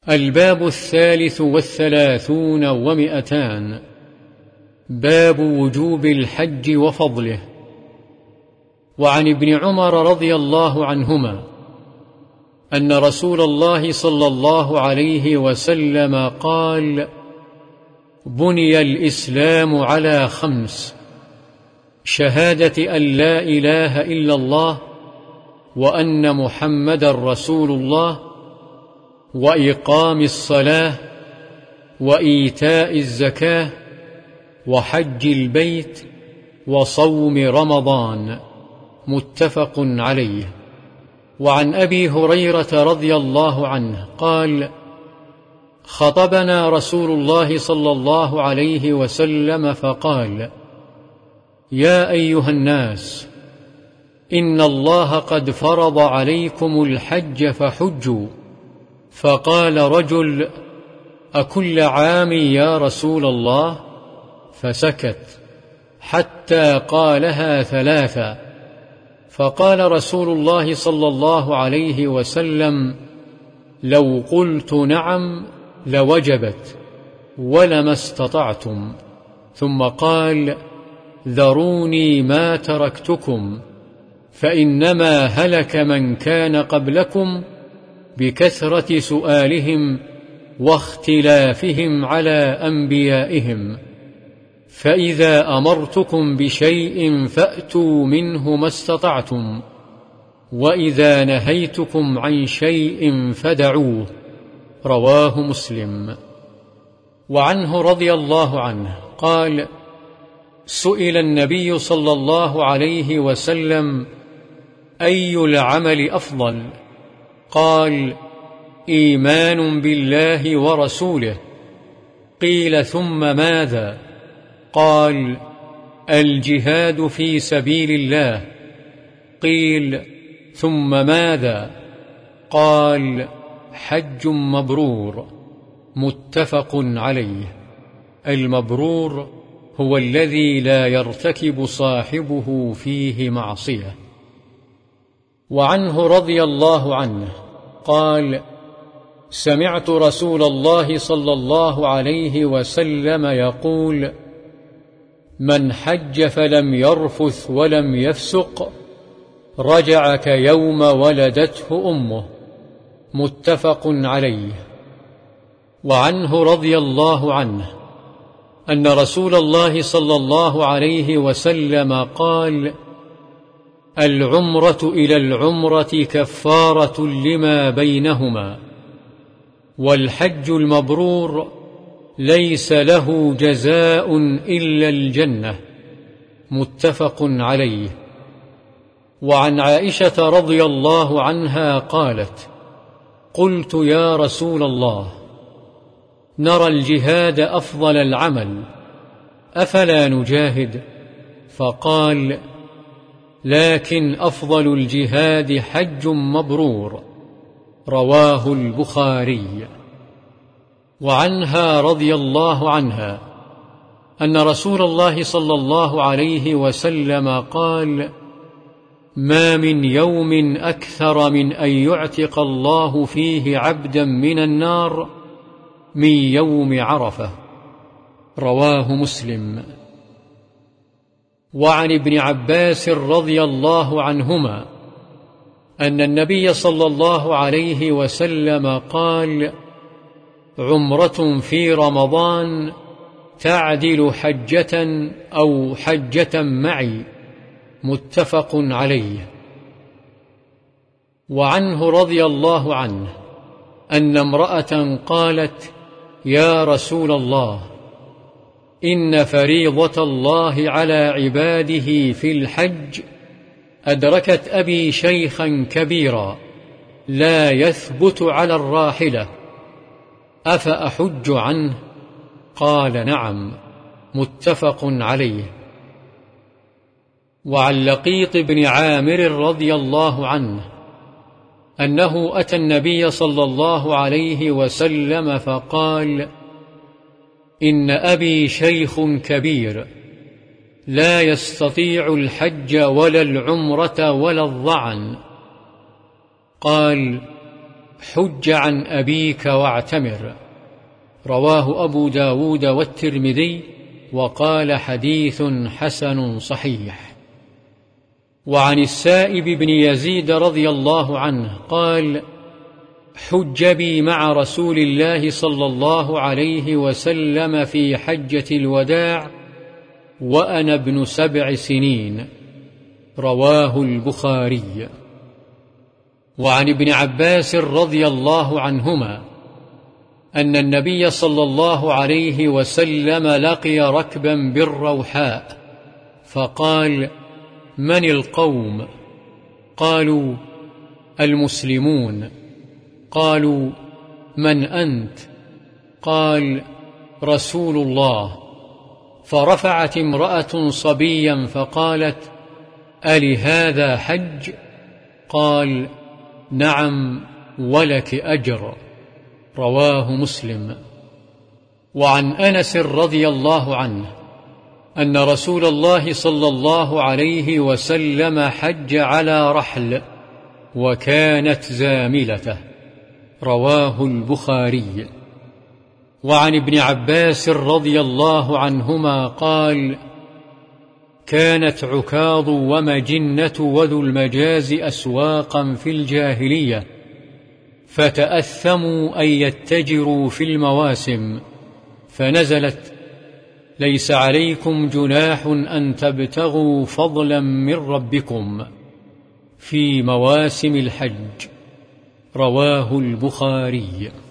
الباب 33 باب وجوب الحج وفضله. وعن ابن عمر رضي الله عنهما أن رسول الله صلى الله عليه وسلم قال: بني الإسلام على 5: شهادة أن لا إله إلا الله وأن محمدا رسول الله، وإقام الصلاة، وإيتاء الزكاة، وحج البيت، وصوم رمضان. متفق عليه. وعن أبي هريرة رضي الله عنه قال: خطبنا رسول الله صلى الله عليه وسلم فقال: يا أيها الناس، إن الله قد فرض عليكم الحج فحجوا. فقال رجل: أكل عام يا رسول الله؟ فسكت حتى قالها 3. فقال رسول الله صلى الله عليه وسلم: لو قلت نعم لوجبت ولما استطعتم. ثم قال: ذروني ما تركتكم، فإنما هلك من كان قبلكم بكثرة سؤالهم واختلافهم على أنبيائهم، فإذا أمرتكم بشيء فأتوا منه ما استطعتم، وإذا نهيتكم عن شيء فدعوه. رواه مسلم. وعنه رضي الله عنه قال: سئل النبي صلى الله عليه وسلم: أي العمل أفضل؟ قال: إيمان بالله ورسوله. قيل: ثم ماذا؟ قال: الجهاد في سبيل الله. قيل: ثم ماذا؟ قال: حج مبرور. متفق عليه. المبرور هو الذي لا يرتكب صاحبه فيه معصية. وعنه رضي الله عنه قال: سمعت رسول الله صلى الله عليه وسلم يقول: من حج فلم يرفث ولم يفسق رجع كيوم ولدته أمه. متفق عليه. وعنه رضي الله عنه أن رسول الله صلى الله عليه وسلم قال: العمرة إلى العمرة كفارة لما بينهما، والحج المبرور ليس له جزاء إلا الجنة. متفق عليه. وعن عائشة رضي الله عنها قالت: قلت يا رسول الله، نرى الجهاد أفضل العمل، أفلا نجاهد؟ فقال: لكن أفضل الجهاد حج مبرور. رواه البخاري. وعنها رضي الله عنها أن رسول الله صلى الله عليه وسلم قال: ما من يوم أكثر من أن يعتق الله فيه عبدا من النار من يوم عرفة. رواه مسلم. وعن ابن عباس رضي الله عنهما أن النبي صلى الله عليه وسلم قال: عمرة في رمضان تعدل حجة أو حجة معي. متفق عليه. وعنه رضي الله عنه أن امرأة قالت: يا رسول الله، إن فريضة الله على عباده في الحج أدركت أبي شيخا كبيرا لا يثبت على الراحلة، أفأحج عنه؟ قال: نعم. متفق عليه. وعن لقيط بن عامر رضي الله عنه أنه أتى النبي صلى الله عليه وسلم فقال: إن أبي شيخ كبير لا يستطيع الحج ولا العمرة ولا الظعن. قال: حج عن أبيك واعتمر. رواه أبو داود والترمذي وقال حديث حسن صحيح. وعن السائب بن يزيد رضي الله عنه قال: حج بي مع رسول الله صلى الله عليه وسلم في حجة الوداع وأنا ابن 7 سنين. رواه البخاري. وعن ابن عباس رضي الله عنهما أن النبي صلى الله عليه وسلم لقي ركبا بالروحاء فقال: من القوم؟ قالوا: المسلمون. قالوا: من أنت؟ قال: رسول الله. فرفعت امرأة صبيا فقالت: ألهذا حج؟ قال: نعم ولك أجر. رواه مسلم. وعن أنس رضي الله عنه أن رسول الله صلى الله عليه وسلم حج على رحل وكانت زاملته. رواه البخاري. وعن ابن عباس رضي الله عنهما قال: كانت عكاظ ومجنة وذو المجاز أسواقا في الجاهلية فتأثموا أن يتجروا في المواسم، فنزلت: ليس عليكم جناح أن تبتغوا فضلا من ربكم في مواسم الحج. رواه البخاري.